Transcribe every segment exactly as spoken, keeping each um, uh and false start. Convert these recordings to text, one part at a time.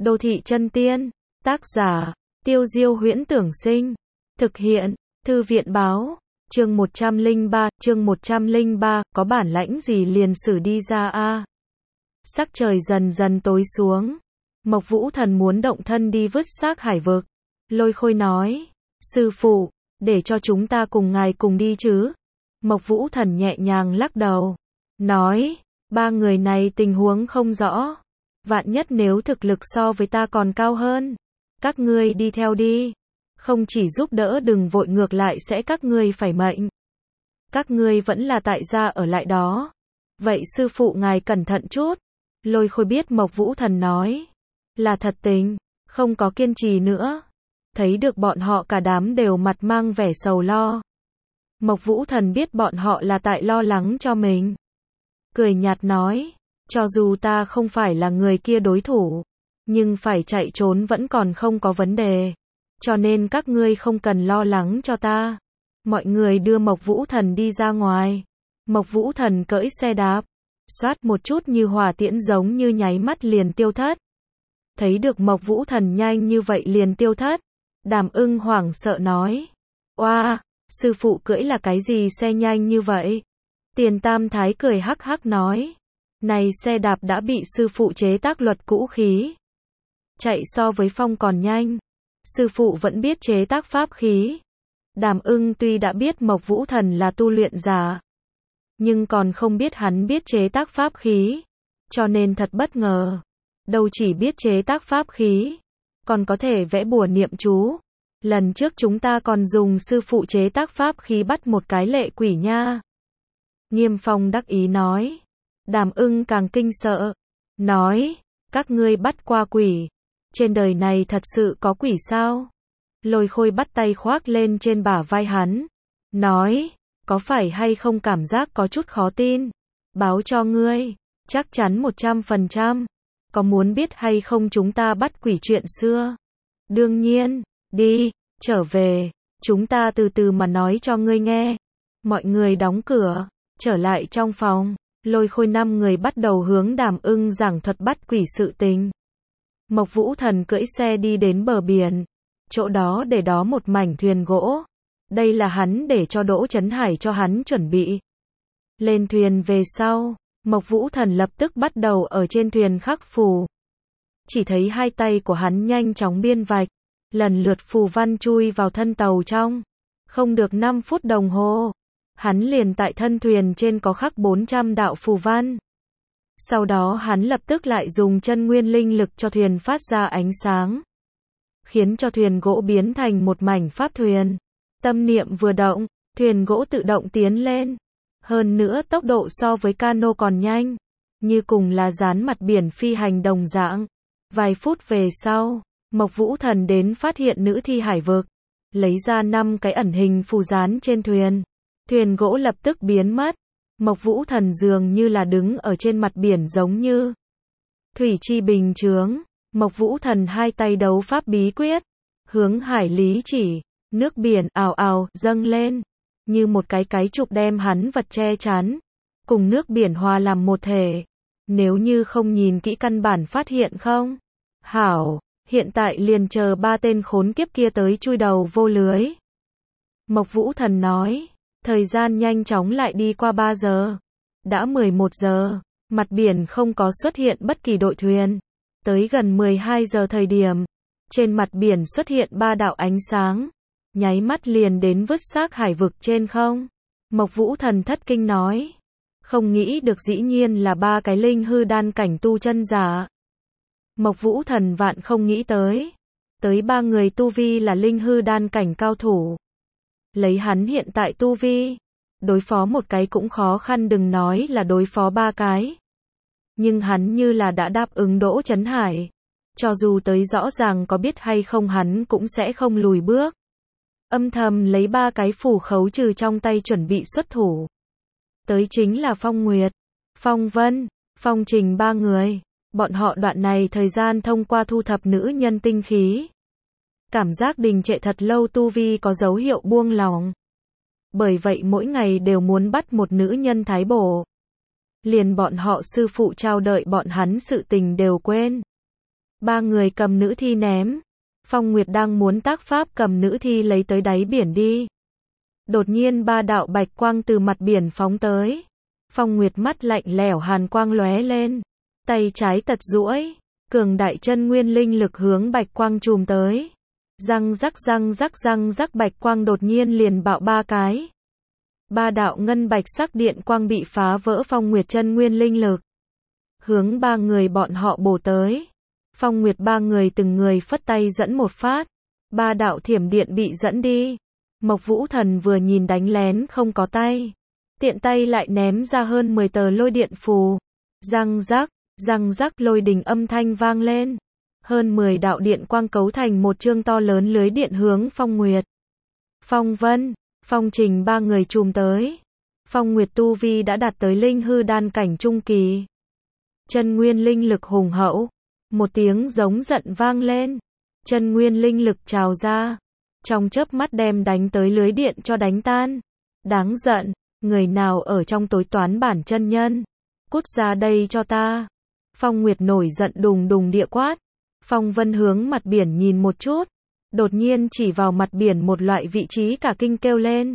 Đô thị chân tiên, tác giả, Tiêu Diêu Huyễn Tưởng Sinh, thực hiện, Thư viện Báo, chương một trăm lẻ ba, chương một trăm lẻ ba, có bản lãnh gì liền xử đi ra a. Sắc trời dần dần tối xuống, Mộc Vũ Thần muốn động thân đi vứt xác hải vực. Lôi Khôi nói, sư phụ, để cho chúng ta cùng ngài cùng đi chứ. Mộc Vũ Thần nhẹ nhàng lắc đầu, nói, ba người này tình huống không rõ. Vạn nhất nếu thực lực so với ta còn cao hơn, các ngươi đi theo đi. Không chỉ giúp đỡ đừng vội, ngược lại sẽ các ngươi phải mệnh. Các ngươi vẫn là tại gia ở lại đó. Vậy sư phụ ngài cẩn thận chút. Lôi Khôi biết Mộc Vũ Thần nói là thật tình, không có kiên trì nữa. Thấy được bọn họ cả đám đều mặt mang vẻ sầu lo. Mộc Vũ Thần biết bọn họ là tại lo lắng cho mình. Cười nhạt nói, cho dù ta không phải là người kia đối thủ, nhưng phải chạy trốn vẫn còn không có vấn đề. Cho nên các ngươi không cần lo lắng cho ta. Mọi người đưa Mộc Vũ Thần đi ra ngoài. Mộc Vũ Thần cưỡi xe đạp, xoát một chút như hỏa tiễn giống như nháy mắt liền tiêu thất. Thấy được Mộc Vũ Thần nhanh như vậy liền tiêu thất, Đàm Ưng hoảng sợ nói, oa, sư phụ cưỡi là cái gì xe nhanh như vậy? Tiền Tam Thái cười hắc hắc nói, này xe đạp đã bị sư phụ chế tác luật cũ khí. Chạy so với phong còn nhanh. Sư phụ vẫn biết chế tác pháp khí. Đàm Ưng tuy đã biết Mộc Vũ Thần là tu luyện giả, nhưng còn không biết hắn biết chế tác pháp khí. Cho nên thật bất ngờ. Đâu chỉ biết chế tác pháp khí, còn có thể vẽ bùa niệm chú. Lần trước chúng ta còn dùng sư phụ chế tác pháp khí bắt một cái lệ quỷ nha. Nghiêm Phong đắc ý nói. Đàm Ưng càng kinh sợ. Nói, các ngươi bắt qua quỷ. Trên đời này thật sự có quỷ sao? Lôi Khôi bắt tay khoác lên trên bả vai hắn. Nói, có phải hay không cảm giác có chút khó tin? Báo cho ngươi, chắc chắn một trăm phần trăm. Có muốn biết hay không chúng ta bắt quỷ chuyện xưa? Đương nhiên, đi, trở về, chúng ta từ từ mà nói cho ngươi nghe. Mọi người đóng cửa, trở lại trong phòng. Lôi Khôi năm người bắt đầu hướng Đàm Ưng giảng thuật bắt quỷ sự tình. Mộc Vũ Thần cưỡi xe đi đến bờ biển. Chỗ đó để đó một mảnh thuyền gỗ. Đây là hắn để cho Đỗ Chấn Hải cho hắn chuẩn bị. Lên thuyền về sau, Mộc Vũ Thần lập tức bắt đầu ở trên thuyền khắc phù. Chỉ thấy hai tay của hắn nhanh chóng biên vạch, lần lượt phù văn chui vào thân tàu trong. Không được năm phút đồng hồ, hắn liền tại thân thuyền trên có khắc bốn trăm đạo phù văn. Sau đó hắn lập tức lại dùng chân nguyên linh lực cho thuyền phát ra ánh sáng, khiến cho thuyền gỗ biến thành một mảnh pháp thuyền. Tâm niệm vừa động, thuyền gỗ tự động tiến lên. Hơn nữa tốc độ so với cano còn nhanh, như cùng là dán mặt biển phi hành đồng dạng. Vài phút về sau, Mộc Vũ Thần đến phát hiện nữ thi hải vực, lấy ra năm cái ẩn hình phù dán trên thuyền. Thuyền gỗ lập tức biến mất. Mộc Vũ Thần dường như là đứng ở trên mặt biển giống như thủy chi bình chướng. Mộc Vũ Thần hai tay đấu pháp bí quyết, hướng hải lý chỉ, nước biển ào ào dâng lên, như một cái cái trục đem hắn vật che chắn, cùng nước biển hòa làm một thể. Nếu như không nhìn kỹ căn bản phát hiện không? Hảo, hiện tại liền chờ ba tên khốn kiếp kia tới chui đầu vô lưới. Mộc Vũ Thần nói. Thời gian nhanh chóng lại đi qua ba giờ. Đã mười một giờ, mặt biển không có xuất hiện bất kỳ đội thuyền. Tới gần mười hai giờ thời điểm, trên mặt biển xuất hiện ba đạo ánh sáng, nháy mắt liền đến vứt xác hải vực trên không. Mộc Vũ Thần thất kinh nói, không nghĩ được dĩ nhiên là ba cái linh hư đan cảnh tu chân giả. Mộc Vũ Thần vạn không nghĩ tới, tới ba người tu vi là linh hư đan cảnh cao thủ. Lấy hắn hiện tại tu vi, đối phó một cái cũng khó khăn, đừng nói là đối phó ba cái. Nhưng hắn như là đã đáp ứng Đỗ Chấn Hải. Cho dù tới rõ ràng có biết hay không hắn cũng sẽ không lùi bước. Âm thầm lấy ba cái phù khấu trừ trong tay chuẩn bị xuất thủ. Tới chính là Phong Nguyệt, Phong Vân, Phong Trình ba người. Bọn họ đoạn này thời gian thông qua thu thập nữ nhân tinh khí. Cảm giác đình trệ thật lâu, tu vi có dấu hiệu buông lỏng. Bởi vậy mỗi ngày đều muốn bắt một nữ nhân thái bổ. Liền bọn họ sư phụ trao đợi bọn hắn sự tình đều quên. Ba người cầm nữ thi ném. Phong Nguyệt đang muốn tác pháp cầm nữ thi lấy tới đáy biển đi. Đột nhiên ba đạo bạch quang từ mặt biển phóng tới. Phong Nguyệt mắt lạnh lẽo, hàn quang lóe lên. Tay trái tật duỗi, cường đại chân nguyên linh lực hướng bạch quang chùm tới. Răng rắc răng rắc răng rắc, bạch quang đột nhiên liền bạo ba cái. Ba đạo ngân bạch sắc điện quang bị phá vỡ Phong Nguyệt chân nguyên linh lực. Hướng ba người bọn họ bổ tới. Phong Nguyệt ba người từng người phất tay dẫn một phát. Ba đạo thiểm điện bị dẫn đi. Mộc Vũ Thần vừa nhìn đánh lén không có tay. Tiện tay lại ném ra hơn mười tờ lôi điện phù. Răng rắc, răng rắc, lôi đình âm thanh vang lên. Hơn mười đạo điện quang cấu thành một chương to lớn lưới điện hướng Phong Nguyệt, Phong Vân, Phong Trình ba người chùm tới. Phong Nguyệt tu vi đã đạt tới linh hư đan cảnh trung kỳ. Chân nguyên linh lực hùng hậu. Một tiếng giống giận vang lên. Chân nguyên linh lực trào ra. Trong chớp mắt đem đánh tới lưới điện cho đánh tan. Đáng giận, người nào ở trong tối toán bản chân nhân? Cút ra đây cho ta. Phong Nguyệt nổi giận đùng đùng địa quát. Phong Vân hướng mặt biển nhìn một chút. Đột nhiên chỉ vào mặt biển một loại vị trí cả kinh kêu lên.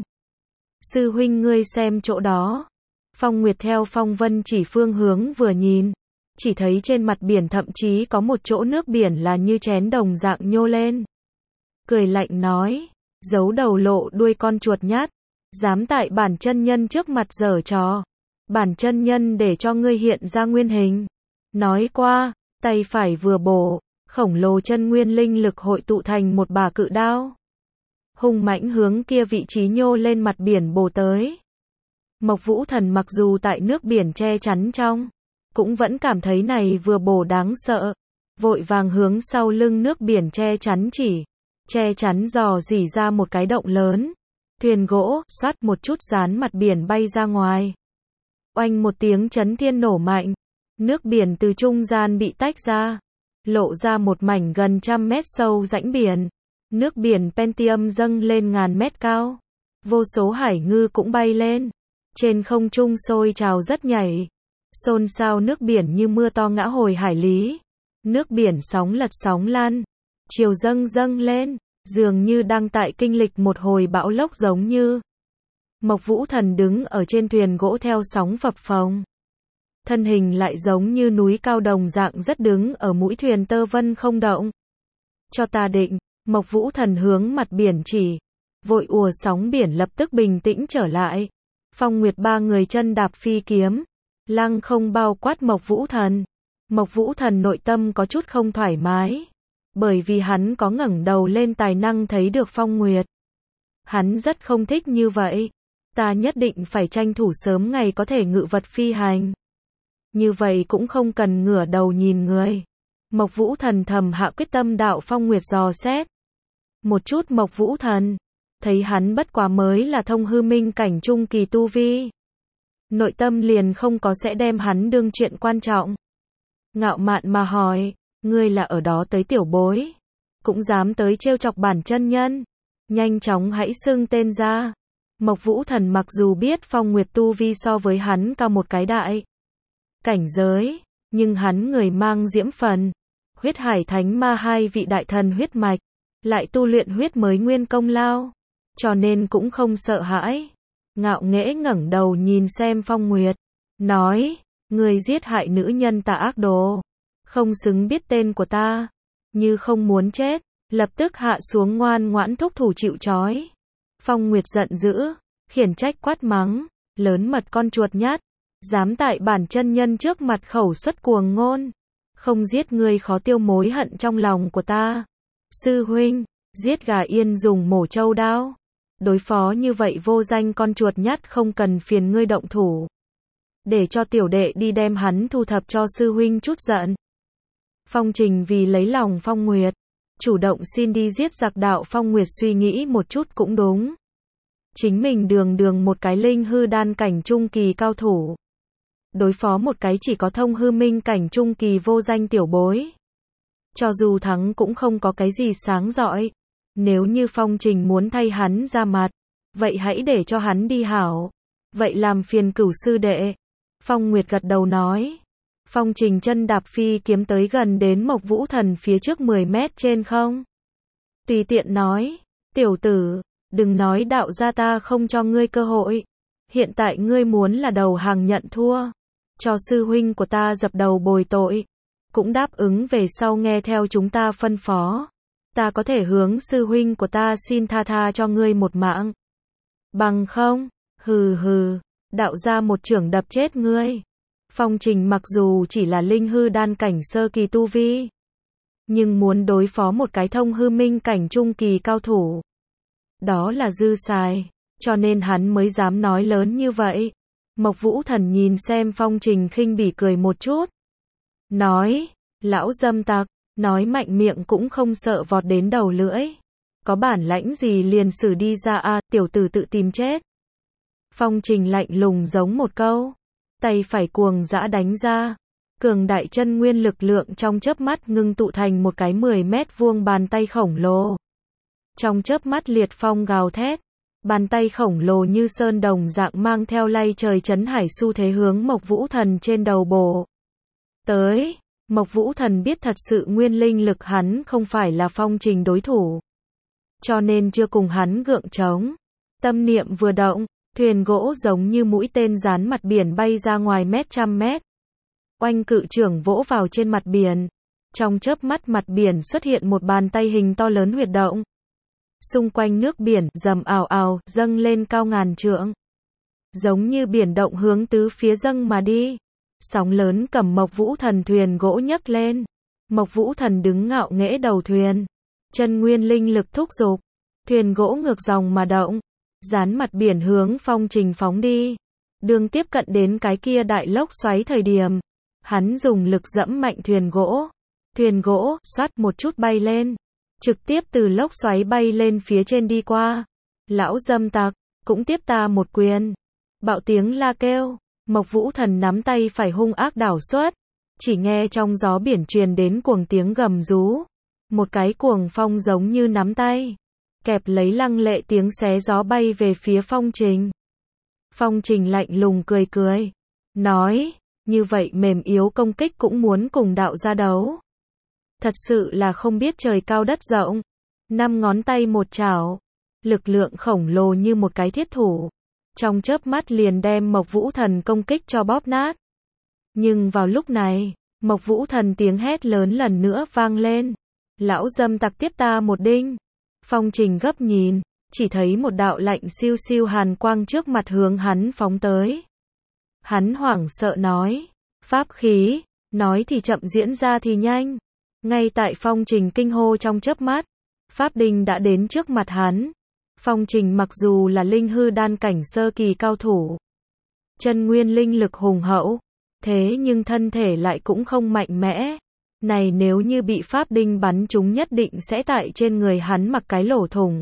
Sư huynh, ngươi xem chỗ đó. Phong Nguyệt theo Phong Vân chỉ phương hướng vừa nhìn. Chỉ thấy trên mặt biển thậm chí có một chỗ nước biển là như chén đồng dạng nhô lên. Cười lạnh nói. Giấu đầu lộ đuôi con chuột nhát. Dám tại bản chân nhân trước mặt giở trò. Bản chân nhân để cho ngươi hiện ra nguyên hình. Nói qua, tay phải vừa bổ. Khổng lồ chân nguyên linh lực hội tụ thành một bả cự đao. Hung mãnh hướng kia vị trí nhô lên mặt biển bổ tới. Mộc Vũ Thần mặc dù tại nước biển che chắn trong, cũng vẫn cảm thấy này vừa bổ đáng sợ. Vội vàng hướng sau lưng nước biển che chắn chỉ. Che chắn dò dỉ ra một cái động lớn. Thuyền gỗ, xoát một chút dán mặt biển bay ra ngoài. Oanh một tiếng chấn thiên nổ mạnh. Nước biển từ trung gian bị tách ra. Lộ ra một mảnh gần trăm mét sâu rãnh biển. Nước biển Pentium dâng lên ngàn mét cao. Vô số hải ngư cũng bay lên. Trên không trung sôi trào rất nhảy. Xôn xao, nước biển như mưa to ngã hồi hải lý. Nước biển sóng lật sóng lan. Chiều dâng dâng lên. Dường như đang tại kinh lịch một hồi bão lốc giống như. Mộc Vũ Thần đứng ở trên thuyền gỗ theo sóng phập phồng. Thân hình lại giống như núi cao đồng dạng rất đứng ở mũi thuyền tơ vân không động. Cho ta định, Mộc Vũ Thần hướng mặt biển chỉ. Vội ùa sóng biển lập tức bình tĩnh trở lại. Phong Nguyệt ba người chân đạp phi kiếm. Lăng không bao quát Mộc Vũ Thần. Mộc Vũ Thần nội tâm có chút không thoải mái. Bởi vì hắn có ngẩng đầu lên tài năng thấy được Phong Nguyệt. Hắn rất không thích như vậy. Ta nhất định phải tranh thủ sớm ngày có thể ngự vật phi hành. Như vậy cũng không cần ngửa đầu nhìn người. Mộc Vũ Thần thầm hạ quyết tâm đạo Phong Nguyệt dò xét. Một chút Mộc Vũ Thần. Thấy hắn bất quá mới là thông hư minh cảnh trung kỳ tu vi. Nội tâm liền không có sẽ đem hắn đương chuyện quan trọng. Ngạo mạn mà hỏi. Ngươi là ở đó tới tiểu bối. Cũng dám tới trêu chọc bản chân nhân. Nhanh chóng hãy xưng tên ra. Mộc Vũ Thần mặc dù biết Phong Nguyệt tu vi so với hắn cao một cái đại cảnh giới, nhưng hắn người mang diễm phần, huyết hải thánh ma hai vị đại thần huyết mạch, lại tu luyện huyết mới nguyên công lao, cho nên cũng không sợ hãi. Ngạo nghễ ngẩng đầu nhìn xem Phong Nguyệt, nói, người giết hại nữ nhân tà ác đồ, không xứng biết tên của ta, như không muốn chết, lập tức hạ xuống ngoan ngoãn thúc thủ chịu trói. Phong Nguyệt giận dữ, khiển trách quát mắng, lớn mật con chuột nhát, dám tại bản chân nhân trước mặt khẩu xuất cuồng ngôn, không giết ngươi khó tiêu mối hận trong lòng của ta. Sư huynh, giết gà yên dùng mổ trâu đao, đối phó như vậy vô danh con chuột nhát không cần phiền ngươi động thủ, để cho tiểu đệ đi đem hắn thu thập cho sư huynh chút giận. Phong Trình vì lấy lòng Phong Nguyệt, chủ động xin đi giết giặc đạo. Phong Nguyệt suy nghĩ một chút cũng đúng. Chính mình đường đường một cái linh hư đan cảnh trung kỳ cao thủ. Đối phó một cái chỉ có thông hư minh cảnh trung kỳ vô danh tiểu bối. Cho dù thắng cũng không có cái gì sáng rọi. Nếu như Phong Trình muốn thay hắn ra mặt, vậy hãy để cho hắn đi hảo. Vậy làm phiền cửu sư đệ. Phong Nguyệt gật đầu nói. Phong Trình chân đạp phi kiếm tới gần đến Mộc Vũ Thần phía trước mười mét trên không. Tùy tiện nói, tiểu tử, đừng nói đạo gia ta không cho ngươi cơ hội. Hiện tại ngươi muốn là đầu hàng nhận thua, cho sư huynh của ta dập đầu bồi tội, cũng đáp ứng về sau nghe theo chúng ta phân phó. Ta có thể hướng sư huynh của ta xin tha tha cho ngươi một mạng. Bằng không, hừ hừ, đạo gia một chưởng đập chết ngươi. Phong Trình mặc dù chỉ là linh hư đan cảnh sơ kỳ tu vi, nhưng muốn đối phó một cái thông hư minh cảnh trung kỳ cao thủ, đó là dư xài, cho nên hắn mới dám nói lớn như vậy. Mộc Vũ Thần nhìn xem Phong Trình khinh bỉ cười một chút, nói, lão dâm tặc, nói mạnh miệng cũng không sợ vọt đến đầu lưỡi. Có bản lãnh gì liền xử đi ra a, tiểu tử tự tìm chết. Phong Trình lạnh lùng giống một câu, tay phải cuồng dã đánh ra, cường đại chân nguyên lực lượng trong chớp mắt ngưng tụ thành một cái mười mét vuông bàn tay khổng lồ. Trong chớp mắt liệt phong gào thét, bàn tay khổng lồ như sơn đồng dạng mang theo lay trời chấn hải xu thế hướng Mộc Vũ Thần trên đầu bổ tới. Mộc Vũ Thần biết thật sự nguyên linh lực hắn không phải là Phong Trình đối thủ, cho nên chưa cùng hắn gượng chống. Tâm niệm vừa động, thuyền gỗ giống như mũi tên dán mặt biển bay ra ngoài mét trăm mét. Oanh cự trưởng vỗ vào trên mặt biển. Trong chớp mắt mặt biển xuất hiện một bàn tay hình to lớn huyệt động. Xung quanh nước biển dầm ào ào dâng lên cao ngàn trượng. Giống như biển động hướng tứ phía dâng mà đi. Sóng lớn cầm Mộc Vũ Thần thuyền gỗ nhấc lên. Mộc Vũ Thần đứng ngạo nghễ đầu thuyền. Chân nguyên linh lực thúc giục. Thuyền gỗ ngược dòng mà động. Dán mặt biển hướng Phong Trình phóng đi. Đường tiếp cận đến cái kia đại lốc xoáy thời điểm, hắn dùng lực dẫm mạnh thuyền gỗ. Thuyền gỗ, xoát một chút bay lên. Trực tiếp từ lốc xoáy bay lên phía trên đi qua. Lão dâm tặc, cũng tiếp ta một quyền. Bạo tiếng la kêu. Mộc Vũ Thần nắm tay phải hung ác đảo xuất. Chỉ nghe trong gió biển truyền đến cuồng tiếng gầm rú. Một cái cuồng phong giống như nắm tay, kẹp lấy lăng lệ tiếng xé gió bay về phía Phong Trình. Phong Trình lạnh lùng cười cười, nói, như vậy mềm yếu công kích cũng muốn cùng đạo gia đấu. Thật sự là không biết trời cao đất rộng. Năm ngón tay một chảo, lực lượng khổng lồ như một cái thiết thủ. Trong chớp mắt liền đem Mộc Vũ Thần công kích cho bóp nát. Nhưng vào lúc này, Mộc Vũ Thần tiếng hét lớn lần nữa vang lên. Lão dâm tặc tiếp ta một đinh. Phong Trình gấp nhìn, chỉ thấy một đạo lạnh siêu siêu hàn quang trước mặt hướng hắn phóng tới. Hắn hoảng sợ nói, pháp khí, nói thì chậm diễn ra thì nhanh. Ngay tại Phong Trình kinh hô trong chớp mắt, pháp đinh đã đến trước mặt hắn. Phong Trình mặc dù là linh hư đan cảnh sơ kỳ cao thủ, chân nguyên linh lực hùng hậu, thế nhưng thân thể lại cũng không mạnh mẽ. Này nếu như bị pháp đinh bắn trúng nhất định sẽ tại trên người hắn mặc cái lỗ thủng.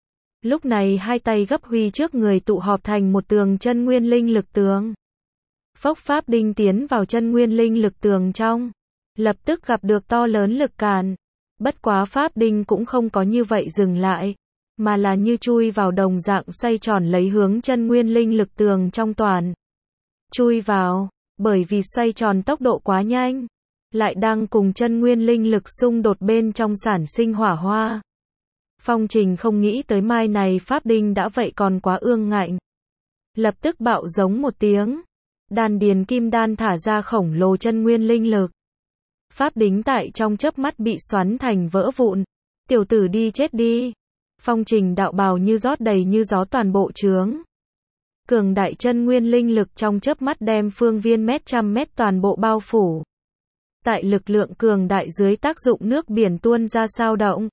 Lúc này hai tay gấp huy trước người tụ họp thành một tường chân nguyên linh lực tường. Phốc pháp đinh tiến vào chân nguyên linh lực tường trong, lập tức gặp được to lớn lực cản. Bất quá pháp đinh cũng không có như vậy dừng lại, mà là như chui vào đồng dạng xoay tròn lấy hướng chân nguyên linh lực tường trong toàn. Chui vào, bởi vì xoay tròn tốc độ quá nhanh, lại đang cùng chân nguyên linh lực xung đột bên trong sản sinh hỏa hoa. Phong Trình không nghĩ tới mai này pháp đinh đã vậy còn quá ương ngạnh. Lập tức bạo giống một tiếng. Đan điền kim đan thả ra khổng lồ chân nguyên linh lực. Pháp đính tại trong chớp mắt bị xoắn thành vỡ vụn. Tiểu tử đi chết đi. Phong Trình đạo bào như rót đầy như gió toàn bộ trướng. Cường đại chân nguyên linh lực trong chớp mắt đem phương viên mét trăm mét toàn bộ bao phủ. Tại lực lượng cường đại dưới tác dụng nước biển tuôn ra sao động.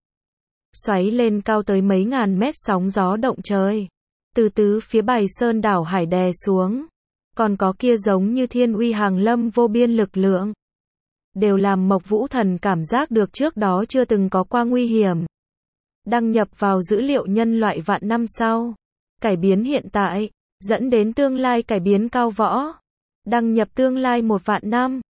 Xoáy lên cao tới mấy ngàn mét sóng gió động trời. Từ tứ phía Bài Sơn đảo hải đè xuống. Còn có kia giống như thiên uy hàng lâm vô biên lực lượng. Đều làm Mộc Vũ Thần cảm giác được trước đó chưa từng có qua nguy hiểm. Đăng nhập vào dữ liệu nhân loại vạn năm sau. Cải biến hiện tại, dẫn đến tương lai cải biến cao võ. Đăng nhập tương lai một vạn năm.